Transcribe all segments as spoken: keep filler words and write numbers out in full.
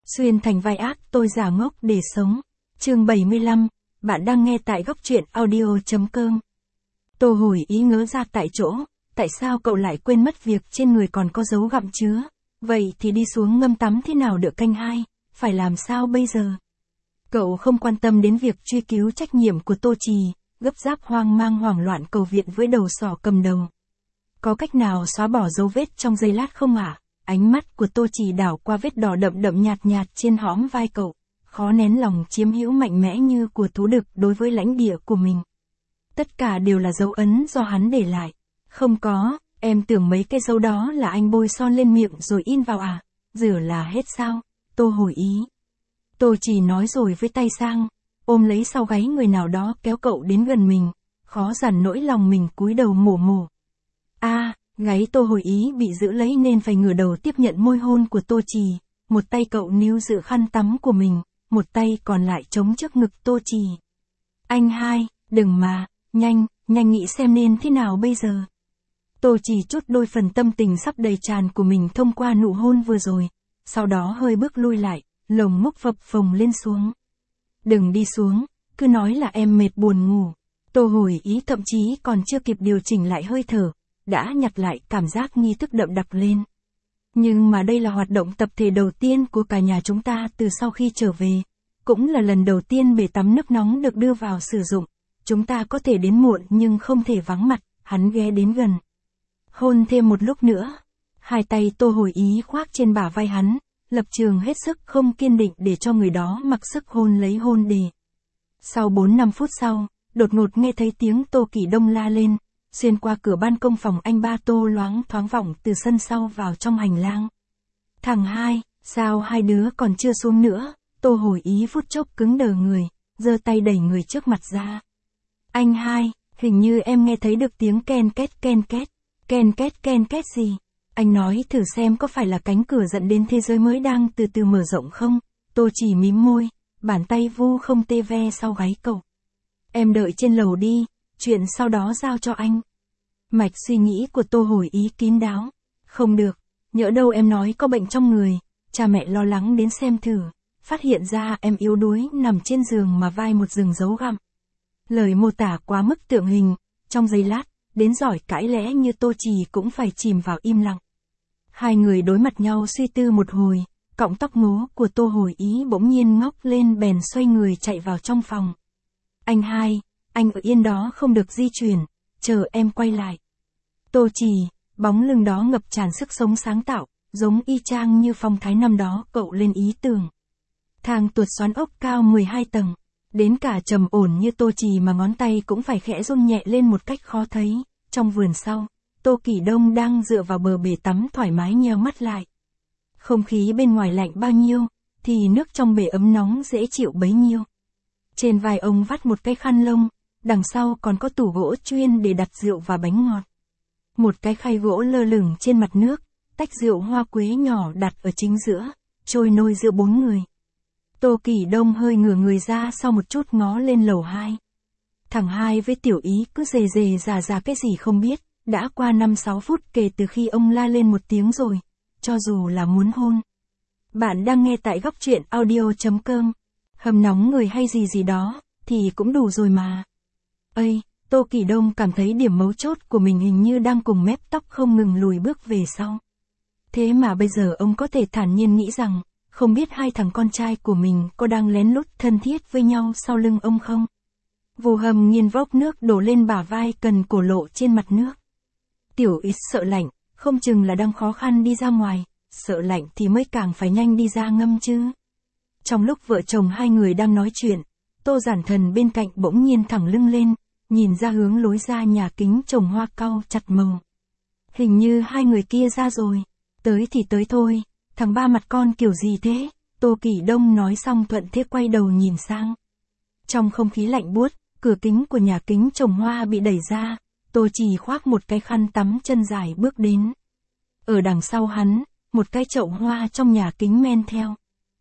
Xuyên thành vai ác tôi giả ngốc để sống. Chương bảy mươi lăm, bạn đang nghe tại góc truyện audio.com. Tô Hồi Ý ngớ ra tại chỗ, tại sao cậu lại quên mất việc trên người còn có dấu gặm chứa? Vậy thì đi xuống ngâm tắm thế nào được canh hai, phải làm sao bây giờ? Cậu không quan tâm đến việc truy cứu trách nhiệm của Tô Trì, gấp gáp hoang mang hoảng loạn cầu viện với đầu sỏ cầm đầu. Có cách nào xóa bỏ dấu vết trong giây lát không ạ? À? Ánh mắt của Tô Trì đảo qua vết đỏ đậm đậm nhạt nhạt trên hõm vai cậu, khó nén lòng chiếm hữu mạnh mẽ như của thú đực đối với lãnh địa của mình. Tất cả đều là dấu ấn do hắn để lại. Không có, em tưởng mấy cái dấu đó là anh bôi son lên miệng rồi in vào à? Rửa là hết sao? Tô Hồi Ý. Tô Trì nói rồi với tay sang, ôm lấy sau gáy người nào đó kéo cậu đến gần mình, khó dằn nỗi lòng mình cúi đầu mổ mổ. A, à, gáy Tô Hồi Ý bị giữ lấy nên phải ngửa đầu tiếp nhận môi hôn của Tô Trì, một tay cậu níu giữ khăn tắm của mình, một tay còn lại chống trước ngực Tô Trì. Anh hai, đừng mà, nhanh, nhanh nghĩ xem nên thế nào bây giờ. Tô Trì trút đôi phần tâm tình sắp đầy tràn của mình thông qua nụ hôn vừa rồi, sau đó hơi bước lui lại, lồng ngốc phập phồng lên xuống. Đừng đi xuống, cứ nói là em mệt buồn ngủ. Tô Hồi Ý thậm chí còn chưa kịp điều chỉnh lại hơi thở, đã nhặt lại cảm giác nghi thức đậm đặc lên. Nhưng mà đây là hoạt động tập thể đầu tiên của cả nhà chúng ta từ sau khi trở về, cũng là lần đầu tiên bể tắm nước nóng được đưa vào sử dụng. Chúng ta có thể đến muộn nhưng không thể vắng mặt, hắn ghé đến gần. Hôn thêm một lúc nữa. Hai tay Tô Hồi Ý khoác trên bả vai hắn, lập trường hết sức không kiên định để cho người đó mặc sức hôn lấy hôn đề. Sau bốn năm phút sau, đột ngột nghe thấy tiếng Tô Kỷ Đông la lên, xuyên qua cửa ban công phòng anh ba Tô loáng thoáng vọng từ sân sau vào trong hành lang. Thằng hai, sao hai đứa còn chưa xuống nữa? Tô Hồi Ý phút chốc cứng đờ người, giơ tay đẩy người trước mặt ra. Anh hai, hình như em nghe thấy được tiếng ken két ken két, ken két ken két gì? Anh nói thử xem có phải là cánh cửa dẫn đến thế giới mới đang từ từ mở rộng không? Tô Chỉ mím môi, bàn tay vu không tê ve sau gáy cậu. Em đợi trên lầu đi, chuyện sau đó giao cho anh. Mạch suy nghĩ của Tô Hồi Ý kín đáo. Không được, nhỡ đâu em nói có bệnh trong người, cha mẹ lo lắng đến xem thử, phát hiện ra em yếu đuối nằm trên giường mà vai một rừng dấu gặm. Lời mô tả quá mức tượng hình, trong giây lát, đến giỏi cãi lẽ như Tô Trì cũng phải chìm vào im lặng. Hai người đối mặt nhau suy tư một hồi, cọng tóc ngố của Tô Hồi Ý bỗng nhiên ngóc lên bèn xoay người chạy vào trong phòng. Anh hai, anh ở yên đó không được di chuyển, chờ em quay lại. Tô Trì, bóng lưng đó ngập tràn sức sống sáng tạo, giống y chang như phong thái năm đó cậu lên ý tưởng. Thang tuột xoắn ốc cao mười hai tầng, đến cả trầm ổn như Tô Trì mà ngón tay cũng phải khẽ run nhẹ lên một cách khó thấy. Trong vườn sau, Tô Kỷ Đông đang dựa vào bờ bể tắm thoải mái nheo mắt lại. Không khí bên ngoài lạnh bao nhiêu, thì nước trong bể ấm nóng dễ chịu bấy nhiêu. Trên vai ông vắt một cái khăn lông, đằng sau còn có tủ gỗ chuyên để đặt rượu và bánh ngọt. Một cái khay gỗ lơ lửng trên mặt nước, tách rượu hoa quế nhỏ đặt ở chính giữa, trôi nôi giữa bốn người. Tô Kỷ Đông hơi ngửa người ra sau một chút ngó lên lầu hai. Thằng hai với Tiểu Ý cứ dề dề già già cái gì không biết, đã qua năm sáu phút kể từ khi ông la lên một tiếng rồi, cho dù là muốn hôn. Bạn đang nghe tại góc truyện audio.com. Hầm nóng người hay gì gì đó, thì cũng đủ rồi mà. Ây, Tô Kỷ Đông cảm thấy điểm mấu chốt của mình hình như đang cùng mép tóc không ngừng lùi bước về sau. Thế mà bây giờ ông có thể thản nhiên nghĩ rằng, không biết hai thằng con trai của mình có đang lén lút thân thiết với nhau sau lưng ông không? Vù hầm nghiền vốc nước đổ lên bả vai cần cổ lộ trên mặt nước. Tiểu Ý sợ lạnh, không chừng là đang khó khăn đi ra ngoài, sợ lạnh thì mới càng phải nhanh đi ra ngâm chứ. Trong lúc vợ chồng hai người đang nói chuyện, Tô Giản Thần bên cạnh bỗng nhiên thẳng lưng lên, nhìn ra hướng lối ra nhà kính trồng hoa cau chặt màu. Hình như hai người kia ra rồi, tới thì tới thôi, thằng ba mặt con kiểu gì thế? Tô Kỷ Đông nói xong thuận thế quay đầu nhìn sang. Trong không khí lạnh buốt, cửa kính của nhà kính trồng hoa bị đẩy ra, Tô Trì khoác một cái khăn tắm chân dài bước đến. Ở đằng sau hắn, một cái chậu hoa trong nhà kính men theo.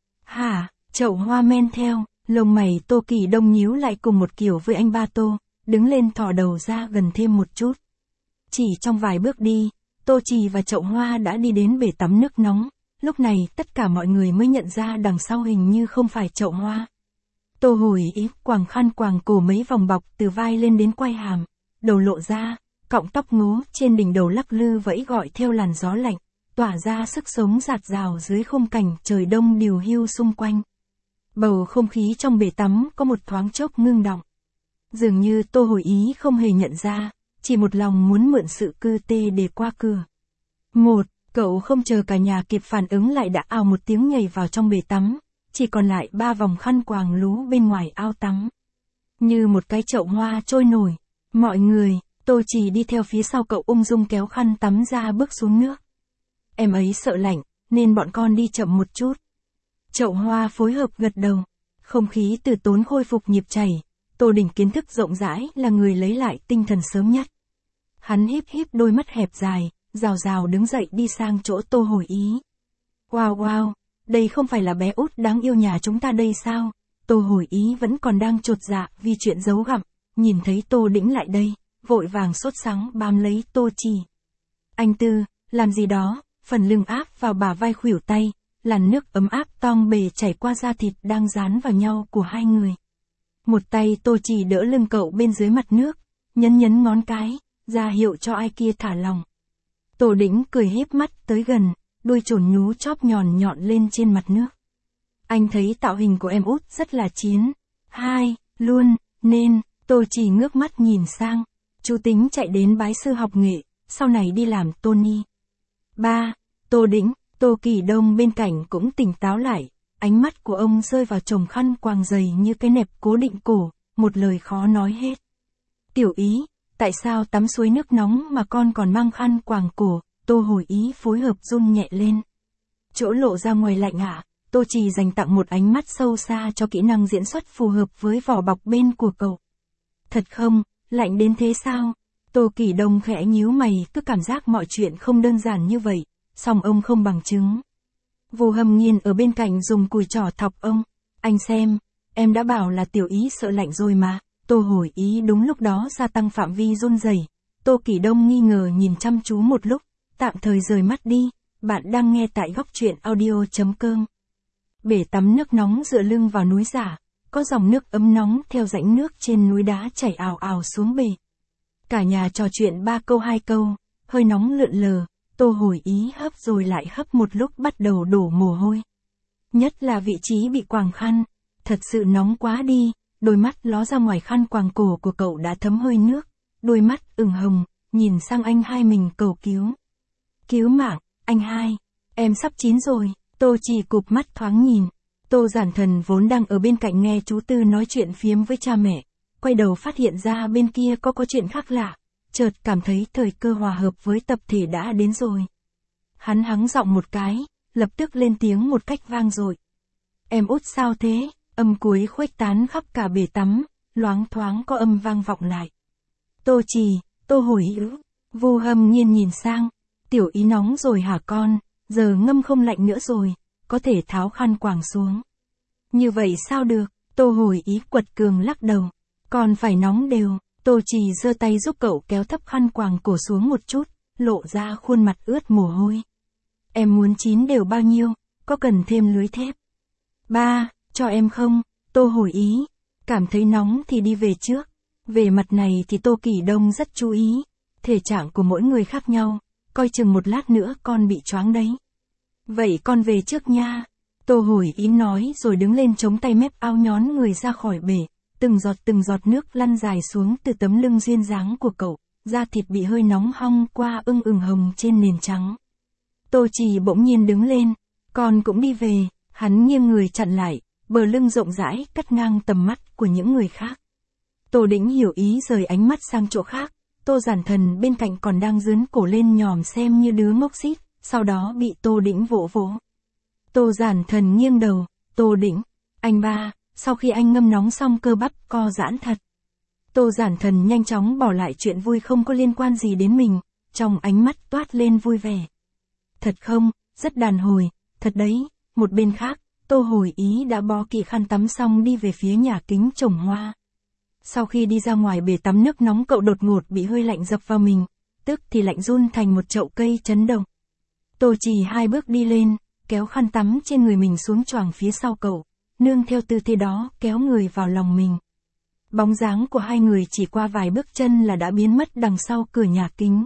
Hả, chậu hoa men theo, lông mày Tô Kỷ Đông nhíu lại cùng một kiểu với anh ba Tô, đứng lên thò đầu ra gần thêm một chút. Chỉ trong vài bước đi, Tô Trì và chậu hoa đã đi đến bể tắm nước nóng, lúc này tất cả mọi người mới nhận ra đằng sau hình như không phải chậu hoa. Tô Hồi Ý quàng khăn quàng cổ mấy vòng bọc từ vai lên đến quai hàm, đầu lộ ra, cọng tóc ngố trên đỉnh đầu lắc lư vẫy gọi theo làn gió lạnh, tỏa ra sức sống rạt rào dưới khung cảnh trời đông điều hưu xung quanh. Bầu không khí trong bể tắm có một thoáng chốc ngưng đọng. Dường như Tô Hồi Ý không hề nhận ra, chỉ một lòng muốn mượn sự cư tê để qua cửa. Một, cậu không chờ cả nhà kịp phản ứng lại đã ào một tiếng nhảy vào trong bể tắm, chỉ còn lại ba vòng khăn quàng lú bên ngoài ao tắm. Như một cái chậu hoa trôi nổi, mọi người, Tô Trì đi theo phía sau cậu ung dung kéo khăn tắm ra bước xuống nước. Em ấy sợ lạnh, nên bọn con đi chậm một chút. Chậu hoa phối hợp gật đầu, không khí từ tốn khôi phục nhịp chảy, Tô Đình kiến thức rộng rãi là người lấy lại tinh thần sớm nhất. Hắn híp híp đôi mắt hẹp dài, rào rào đứng dậy đi sang chỗ Tô Hồi Ý. Wow wow, đây không phải là bé út đáng yêu nhà chúng ta đây sao? Tô Hồi Ý vẫn còn đang chột dạ vì chuyện giấu gặm, nhìn thấy Tô Đĩnh lại đây, vội vàng sốt sắng bám lấy Tô Trì. Anh Tư, làm gì đó, phần lưng áp vào bả vai khuỷu tay, làn nước ấm áp tong bề chảy qua da thịt đang dán vào nhau của hai người. Một tay Tô Trì đỡ lưng cậu bên dưới mặt nước, nhấn nhấn ngón cái, ra hiệu cho ai kia thả lòng. Tô Đĩnh cười híp mắt tới gần, đuôi chồn nhú chóp nhọn nhọn lên trên mặt nước. Anh thấy tạo hình của em út rất là chiến. Hai, luôn, nên, Tô Trì ngước mắt nhìn sang. Chú tính chạy đến bái sư học nghệ, sau này đi làm Tony. Ba, Tô Đĩnh, Tô Kỳ Đông bên cạnh cũng tỉnh táo lại, ánh mắt của ông rơi vào chồng khăn quàng dày như cái nẹp cố định cổ, một lời khó nói hết. Tiểu Ý, tại sao tắm suối nước nóng mà con còn mang khăn quàng cổ? Tô Hồi Ý phối hợp run nhẹ lên. Chỗ lộ ra ngoài lạnh ạ. Tô Trì dành tặng một ánh mắt sâu xa cho kỹ năng diễn xuất phù hợp với vỏ bọc bên của cậu. Thật không, lạnh đến thế sao? Tô Kỳ Đông khẽ nhíu mày, cứ cảm giác mọi chuyện không đơn giản như vậy, song ông không bằng chứng. Vô Hâm Nhiên ở bên cạnh dùng cùi trỏ thọc ông. Anh xem, em đã bảo là Tiểu Ý sợ lạnh rồi mà. Tô Hồi Ý đúng lúc đó gia tăng phạm vi run rẩy. Tô Kỳ Đông nghi ngờ nhìn chăm chú một lúc, tạm thời rời mắt đi. Bạn đang nghe tại góc truyện audio chấm com. Bể tắm nước nóng dựa lưng vào núi giả, có dòng nước ấm nóng theo rãnh nước trên núi đá chảy ào ào xuống bể. Cả nhà trò chuyện ba câu hai câu, hơi nóng lượn lờ, Tô Hồi Ý hấp rồi lại hấp một lúc bắt đầu đổ mồ hôi. Nhất là vị trí bị quàng khăn, thật sự nóng quá đi, đôi mắt ló ra ngoài khăn quàng cổ của cậu đã thấm hơi nước, đôi mắt ửng hồng, nhìn sang anh hai mình cầu cứu. Cứu mạng, anh hai, em sắp chín rồi. Tô Trì cụp mắt thoáng nhìn. Tô Giản Thần vốn đang ở bên cạnh nghe chú Tư nói chuyện phiếm với cha mẹ, quay đầu phát hiện ra bên kia có có chuyện khác lạ, chợt cảm thấy thời cơ hòa hợp với tập thể đã đến rồi. Hắn hắng giọng một cái, lập tức lên tiếng một cách vang dội. Em út sao thế? Âm cuối khuếch tán khắp cả bể tắm, loáng thoáng có âm vang vọng lại. Tô Trì, Tô Hồi Ý, Vô Hâm Nhiên nhìn sang. Tiểu Ý nóng rồi hả con? Giờ ngâm không lạnh nữa rồi, có thể tháo khăn quàng xuống. Như vậy sao được? Tô Hồi Ý quật cường lắc đầu. Còn phải nóng đều. Tô Trì giơ tay giúp cậu kéo thấp khăn quàng cổ xuống một chút, lộ ra khuôn mặt ướt mồ hôi. Em muốn chín đều bao nhiêu, có cần thêm lưới thép? Ba, cho em không? Tô Hồi Ý, cảm thấy nóng thì đi về trước. Về mặt này thì Tô Kỳ Đông rất chú ý, thể trạng của mỗi người khác nhau. Coi chừng một lát nữa con bị choáng đấy. Vậy con về trước nha. Tô Hồi Ý nói rồi đứng lên chống tay mép áo nhón người ra khỏi bể. Từng giọt từng giọt nước lăn dài xuống từ tấm lưng duyên dáng của cậu. Da thịt bị hơi nóng hong qua ưng ửng hồng trên nền trắng. Tô Trì bỗng nhiên đứng lên. Con cũng đi về. Hắn nghiêng người chặn lại. Bờ lưng rộng rãi cắt ngang tầm mắt của những người khác. Tô Đĩnh hiểu ý rời ánh mắt sang chỗ khác. Tô Giản Thần bên cạnh còn đang dướn cổ lên nhòm xem như đứa ngốc xít, sau đó bị Tô Đĩnh vỗ vỗ. Tô Giản Thần nghiêng đầu, Tô Đĩnh, anh ba, sau khi anh ngâm nóng xong cơ bắp co giãn thật. Tô Giản Thần nhanh chóng bỏ lại chuyện vui không có liên quan gì đến mình, trong ánh mắt toát lên vui vẻ. Thật không, rất đàn hồi, thật đấy. Một bên khác, Tô Hồi Ý đã bó kỹ khăn tắm xong đi về phía nhà kính trồng hoa. Sau khi đi ra ngoài bể tắm nước nóng cậu đột ngột bị hơi lạnh dập vào mình, tức thì lạnh run thành một chậu cây chấn động. Tô Trì hai bước đi lên, kéo khăn tắm trên người mình xuống choàng phía sau cậu, nương theo tư thế đó kéo người vào lòng mình. Bóng dáng của hai người chỉ qua vài bước chân là đã biến mất đằng sau cửa nhà kính.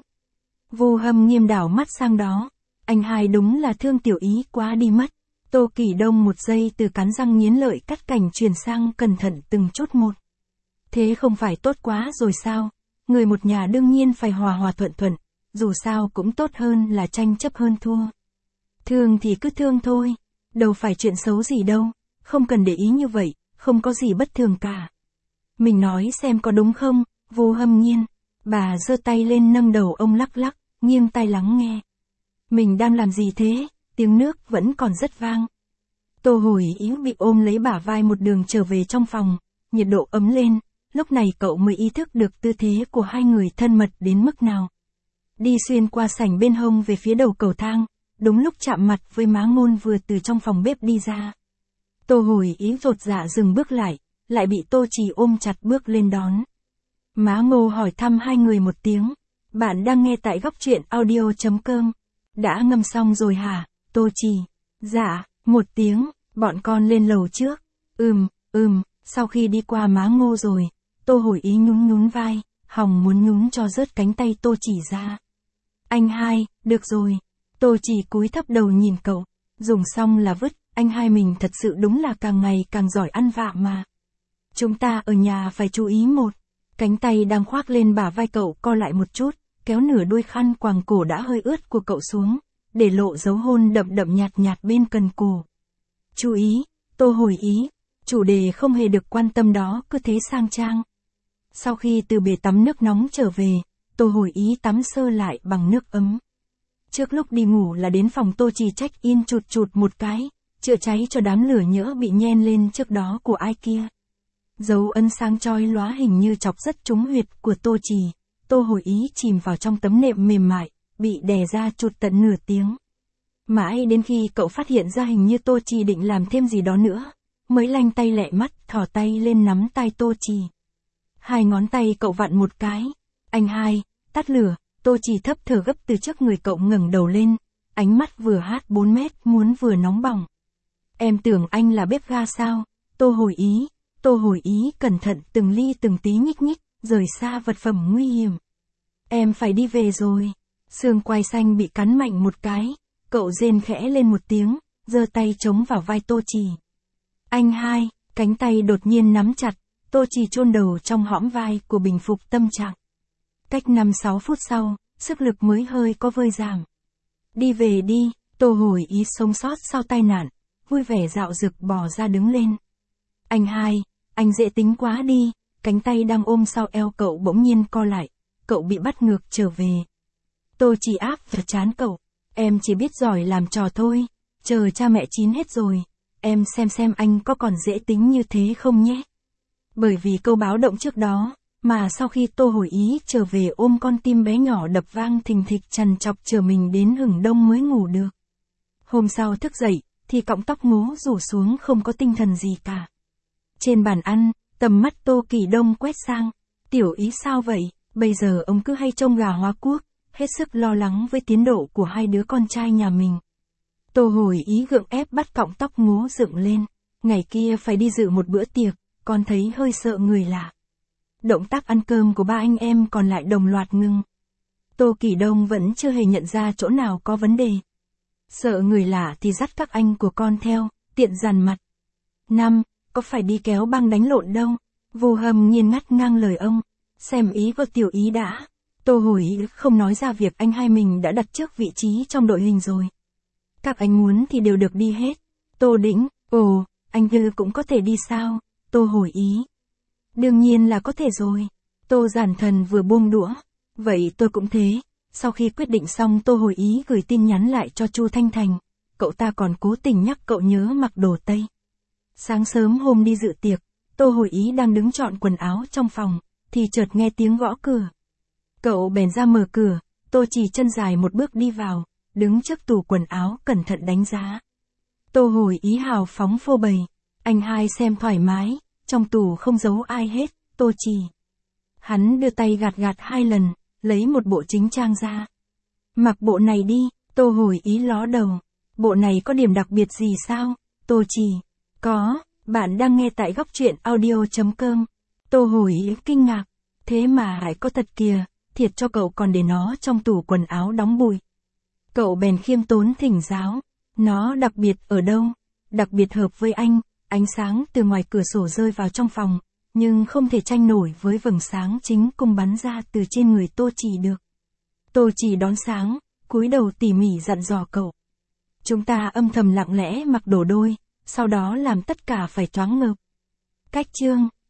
Vô Hâm Nghiêm đảo mắt sang đó, anh hai đúng là thương tiểu ý quá đi mất. Tô Kỳ Đông một giây từ cắn răng nghiến lợi cắt cảnh chuyển sang cẩn thận từng chút một. Thế không phải tốt quá rồi sao? Người một nhà đương nhiên phải hòa hòa thuận thuận, dù sao cũng tốt hơn là tranh chấp hơn thua. Thương thì cứ thương thôi, đâu phải chuyện xấu gì đâu, không cần để ý như vậy, không có gì bất thường cả. Mình nói xem có đúng không, Vô Hâm Nhiên. Bà giơ tay lên nâng đầu ông lắc lắc, nghiêng tai lắng nghe. Mình đang làm gì thế? Tiếng nước vẫn còn rất vang. Tô Hồi Ý bị ôm lấy bả vai một đường trở về trong phòng, nhiệt độ ấm lên, lúc này cậu mới ý thức được tư thế của hai người thân mật đến mức nào. Đi xuyên qua sảnh bên hông về phía đầu cầu thang, đúng lúc chạm mặt với Má Ngôn vừa từ trong phòng bếp đi ra. Tô Hồi Ý rột dạ dừng bước lại, lại bị Tô Trì ôm chặt bước lên đón. Má Ngô hỏi thăm hai người một tiếng. Bạn đang nghe tại góc truyện audio.com. Đã ngâm xong rồi hả, Tô Trì? Dạ, một tiếng, bọn con lên lầu trước. Ừm, ừm, sau khi đi qua Má Ngô rồi, Tô Hồi Ý nhún nhún vai, hòng muốn nhún cho rớt cánh tay Tô Trì ra. Anh hai, được rồi. Tô Trì cúi thấp đầu nhìn cậu, dùng xong là vứt, anh hai mình thật sự đúng là càng ngày càng giỏi ăn vạ mà. Chúng ta ở nhà phải chú ý một. Cánh tay đang khoác lên bả vai cậu co lại một chút, kéo nửa đuôi khăn quàng cổ đã hơi ướt của cậu xuống, để lộ dấu hôn đậm đậm nhạt nhạt bên cần cổ. Chú ý, Tô Hồi Ý, chủ đề không hề được quan tâm đó cứ thế sang trang. Sau khi từ bể tắm nước nóng trở về, Tô Hồi Ý tắm sơ lại bằng nước ấm. Trước lúc đi ngủ là đến phòng Tô Trì check in chụt chụt một cái, chữa cháy cho đám lửa nhỡ bị nhen lên trước đó của ai kia. Dấu ấn sáng chói lóa hình như chọc rất trúng huyệt của Tô Trì. Tô Hồi Ý chìm vào trong tấm nệm mềm mại, bị đè ra chụt tận nửa tiếng. Mãi đến khi cậu phát hiện ra hình như Tô Trì định làm thêm gì đó nữa, mới lanh tay lẹ mắt thò tay lên nắm tay Tô Trì. Hai ngón tay cậu vặn một cái. Anh hai, tắt lửa. Tô Trì thấp thở gấp từ trước người cậu ngẩng đầu lên, ánh mắt vừa hát bốn mét muốn vừa nóng bỏng. Em tưởng anh là bếp ga sao? Tô Hồi Ý. Tô Hồi Ý cẩn thận từng ly từng tí nhích nhích, rời xa vật phẩm nguy hiểm. Em phải đi về rồi. Xương quai xanh bị cắn mạnh một cái, cậu rên khẽ lên một tiếng, giơ tay chống vào vai Tô Trì. Anh hai, cánh tay đột nhiên nắm chặt, Tô Trì chôn đầu trong hõm vai của bình phục tâm trạng. Cách năm sáu phút sau, sức lực mới hơi có vơi giảm. Đi về đi, Tô Hồi Ý sống sót sau tai nạn, vui vẻ dạo dực bò ra đứng lên. Anh hai, anh dễ tính quá đi, cánh tay đang ôm sau eo cậu bỗng nhiên co lại, cậu bị bắt ngược trở về. Tô Trì áp vào trán cậu, em chỉ biết giỏi làm trò thôi, chờ cha mẹ chín hết rồi, em xem xem anh có còn dễ tính như thế không nhé. Bởi vì câu báo động trước đó, mà sau khi Tô Hồi Ý trở về ôm con tim bé nhỏ đập vang thình thịch trằn trọc chờ mình đến hửng đông mới ngủ được. Hôm sau thức dậy, thì cọng tóc ngố rủ xuống không có tinh thần gì cả. Trên bàn ăn, tầm mắt Tô Kỳ Đông quét sang. Tiểu Ý sao vậy? Bây giờ ông cứ hay trông gà hóa cuốc, hết sức lo lắng với tiến độ của hai đứa con trai nhà mình. Tô Hồi Ý gượng ép bắt cọng tóc ngố dựng lên. Ngày kia phải đi dự một bữa tiệc, con thấy hơi sợ người lạ. Động tác ăn cơm của ba anh em còn lại đồng loạt ngưng. Tô Kỳ Đông vẫn chưa hề nhận ra chỗ nào có vấn đề. Sợ người lạ thì dắt các anh của con theo, tiện dằn mặt. Năm, có phải đi kéo băng đánh lộn đâu. Vô Hâm Nhiên ngắt ngang lời ông. Xem ý của Tiểu Ý đã. Tô Hồi Ý không nói ra việc anh hai mình đã đặt trước vị trí trong đội hình rồi. Các anh muốn thì đều được đi hết. Tô Đĩnh, ồ, anh Dư cũng có thể đi sao? Tô Hồi Ý. Đương nhiên là có thể rồi. Tô Giản Thần vừa buông đũa. Vậy tôi cũng thế. Sau khi quyết định xong Tô Hồi Ý gửi tin nhắn lại cho Chu Thanh Thành. Cậu ta còn cố tình nhắc cậu nhớ mặc đồ Tây. Sáng sớm hôm đi dự tiệc, Tô Hồi Ý đang đứng chọn quần áo trong phòng, thì chợt nghe tiếng gõ cửa. Cậu bèn ra mở cửa, Tô Trì chân dài một bước đi vào, đứng trước tủ quần áo cẩn thận đánh giá. Tô Hồi Ý hào phóng phô bày. Anh hai xem thoải mái, trong tủ không giấu ai hết, Tô Trì. Hắn đưa tay gạt gạt hai lần, lấy một bộ chính trang ra. Mặc bộ này đi, Tô Hồi Ý ló đầu. Bộ này có điểm đặc biệt gì sao? Tô Trì. Có, bạn đang nghe tại góc truyện audio.com. Tô hồi ý kinh ngạc. Thế mà Hải có thật kìa, thiệt cho cậu còn để nó trong tủ quần áo đóng bụi. Cậu bèn khiêm tốn thỉnh giáo. Nó đặc biệt ở đâu? Đặc biệt hợp với anh, ánh sáng từ ngoài cửa sổ rơi vào trong phòng, nhưng không thể tranh nổi với vầng sáng chính cung bắn ra từ trên người Tô Trì được. Tô Trì đón sáng, cúi đầu tỉ mỉ dặn dò cậu. Chúng ta âm thầm lặng lẽ mặc đồ đôi, sau đó làm tất cả phải choáng ngợp. Cách chương,